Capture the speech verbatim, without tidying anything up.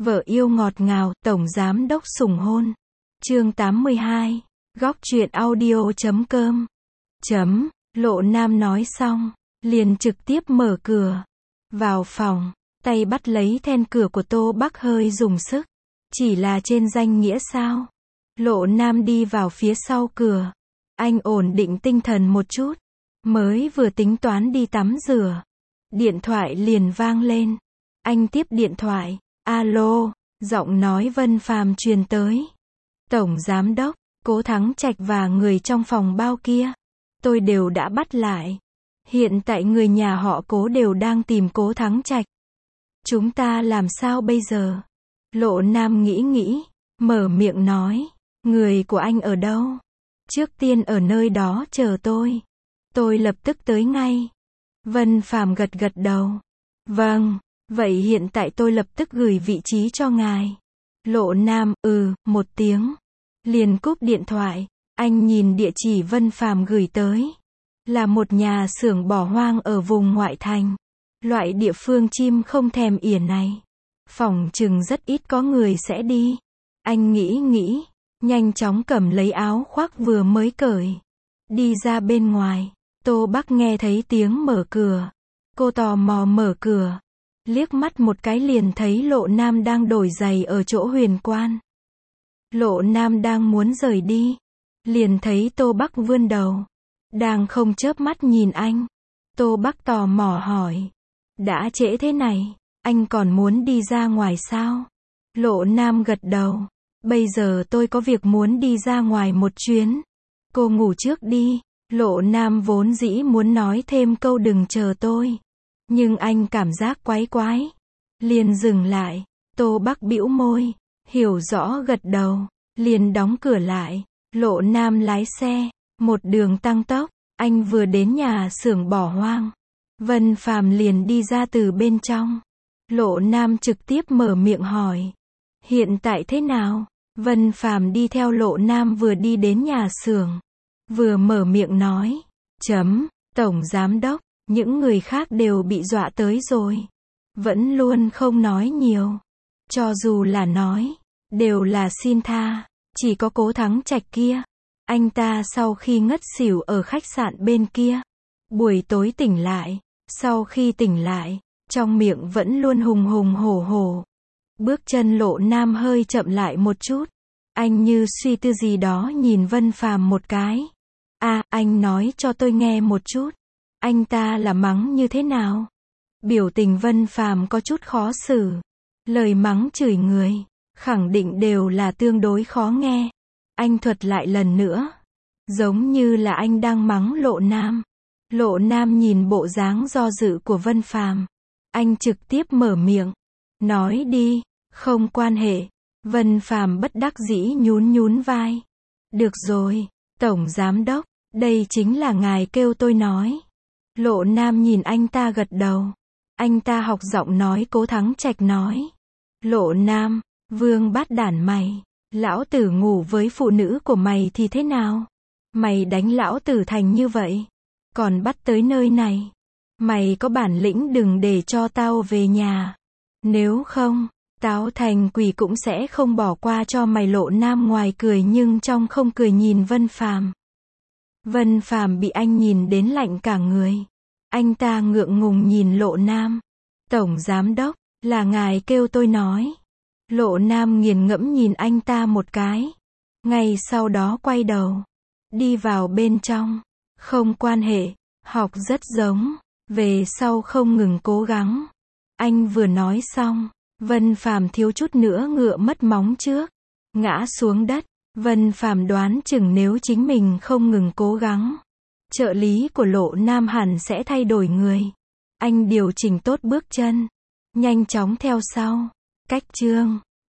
Vợ yêu ngọt ngào, tổng giám đốc sủng hôn. Chương tám mươi hai. Góc truyện audio chấm com. Chấm, Lộ Nam nói xong, liền trực tiếp mở cửa. Vào phòng, tay bắt lấy then cửa của Tô Bắc hơi dùng sức. Chỉ là trên danh nghĩa sao? Lộ Nam đi vào phía sau cửa. Anh ổn định tinh thần một chút. Mới vừa tính toán đi tắm rửa. Điện thoại liền vang lên. Anh tiếp điện thoại. Alo, giọng nói Vân Phàm truyền tới. Tổng giám đốc, Cố Thắng Trạch và người trong phòng bao kia, tôi đều đã bắt lại. Hiện tại người nhà họ Cố đều đang tìm Cố Thắng Trạch. Chúng ta làm sao bây giờ? Lộ Nam nghĩ nghĩ, mở miệng nói, người của anh ở đâu? Trước tiên ở nơi đó chờ tôi. Tôi lập tức tới ngay. Vân Phàm gật gật đầu. Vâng, vậy hiện tại tôi lập tức gửi vị trí cho ngài. Lộ Nam, ừ, một tiếng. Liền cúp điện thoại. Anh nhìn địa chỉ Vân Phàm gửi tới. Là một nhà xưởng bỏ hoang ở vùng ngoại thành. Loại địa phương chim không thèm ỉa này. Phỏng chừng rất ít có người sẽ đi. Anh nghĩ nghĩ, nhanh chóng cầm lấy áo khoác vừa mới cởi. Đi ra bên ngoài. Tô Bắc nghe thấy tiếng mở cửa. Cô tò mò mở cửa. Liếc mắt một cái liền thấy Lộ Nam đang đổi giày ở chỗ huyền quan. Lộ Nam đang muốn rời đi. Liền thấy Tô Bắc vươn đầu. Đang không chớp mắt nhìn anh. Tô Bắc tò mò hỏi. Đã trễ thế này, anh còn muốn đi ra ngoài sao? Lộ Nam gật đầu. Bây giờ tôi có việc muốn đi ra ngoài một chuyến. Cô ngủ trước đi. Lộ Nam vốn dĩ muốn nói thêm câu đừng chờ tôi. Nhưng anh cảm giác quái quái. Liền dừng lại. Tô Bắc bĩu môi. Hiểu rõ gật đầu. Liền đóng cửa lại. Lộ Nam lái xe. Một đường tăng tốc. Anh vừa đến nhà xưởng bỏ hoang. Vân Phàm liền đi ra từ bên trong. Lộ Nam trực tiếp mở miệng hỏi. Hiện tại thế nào? Vân Phàm đi theo Lộ Nam vừa đi đến nhà xưởng. Vừa mở miệng nói. Chấm, tổng giám đốc. Những người khác đều bị dọa tới rồi. Vẫn luôn không nói nhiều. Cho dù là nói, đều là xin tha. Chỉ có Cố Thắng Trạch kia. Anh ta sau khi ngất xỉu ở khách sạn bên kia. Buổi tối tỉnh lại. Sau khi tỉnh lại, trong miệng vẫn luôn hùng hùng hổ hổ. Bước chân Lộ Nam hơi chậm lại một chút. Anh như suy tư gì đó nhìn Vân Phàm một cái. À, anh nói cho tôi nghe một chút. Anh ta là mắng như thế nào? Biểu tình Vân Phàm có chút khó xử. Lời mắng chửi người, khẳng định đều là tương đối khó nghe. Anh thuật lại lần nữa. Giống như là anh đang mắng Lộ Nam. Lộ Nam nhìn bộ dáng do dự của Vân Phàm. Anh trực tiếp mở miệng. Nói đi, không quan hệ. Vân Phàm bất đắc dĩ nhún nhún vai. Được rồi, tổng giám đốc, đây chính là ngài kêu tôi nói. Lộ Nam nhìn anh ta gật đầu. Anh ta học giọng nói Cố Thắng Trạch nói. Lộ Nam, vương bát đản mày. Lão tử ngủ với phụ nữ của mày thì thế nào? Mày đánh lão tử thành như vậy. Còn bắt tới nơi này. Mày có bản lĩnh đừng để cho tao về nhà. Nếu không, tao thành quỷ cũng sẽ không bỏ qua cho mày. Lộ Nam ngoài cười nhưng trong không cười nhìn Vân Phàm. Vân Phàm bị anh nhìn đến lạnh cả người. Anh ta ngượng ngùng nhìn Lộ Nam. Tổng giám đốc, là ngài kêu tôi nói. Lộ Nam nghiền ngẫm nhìn anh ta một cái. Ngay sau đó quay đầu. Đi vào bên trong. Không quan hệ. Học rất giống. Về sau không ngừng cố gắng. Anh vừa nói xong. Vân Phàm thiếu chút nữa ngựa mất móng trước. Ngã xuống đất. Vân Phàm đoán chừng nếu chính mình không ngừng cố gắng. Trợ lý của Lộ Nam hẳn sẽ thay đổi người. Anh điều chỉnh tốt bước chân. Nhanh chóng theo sau. Cách chương.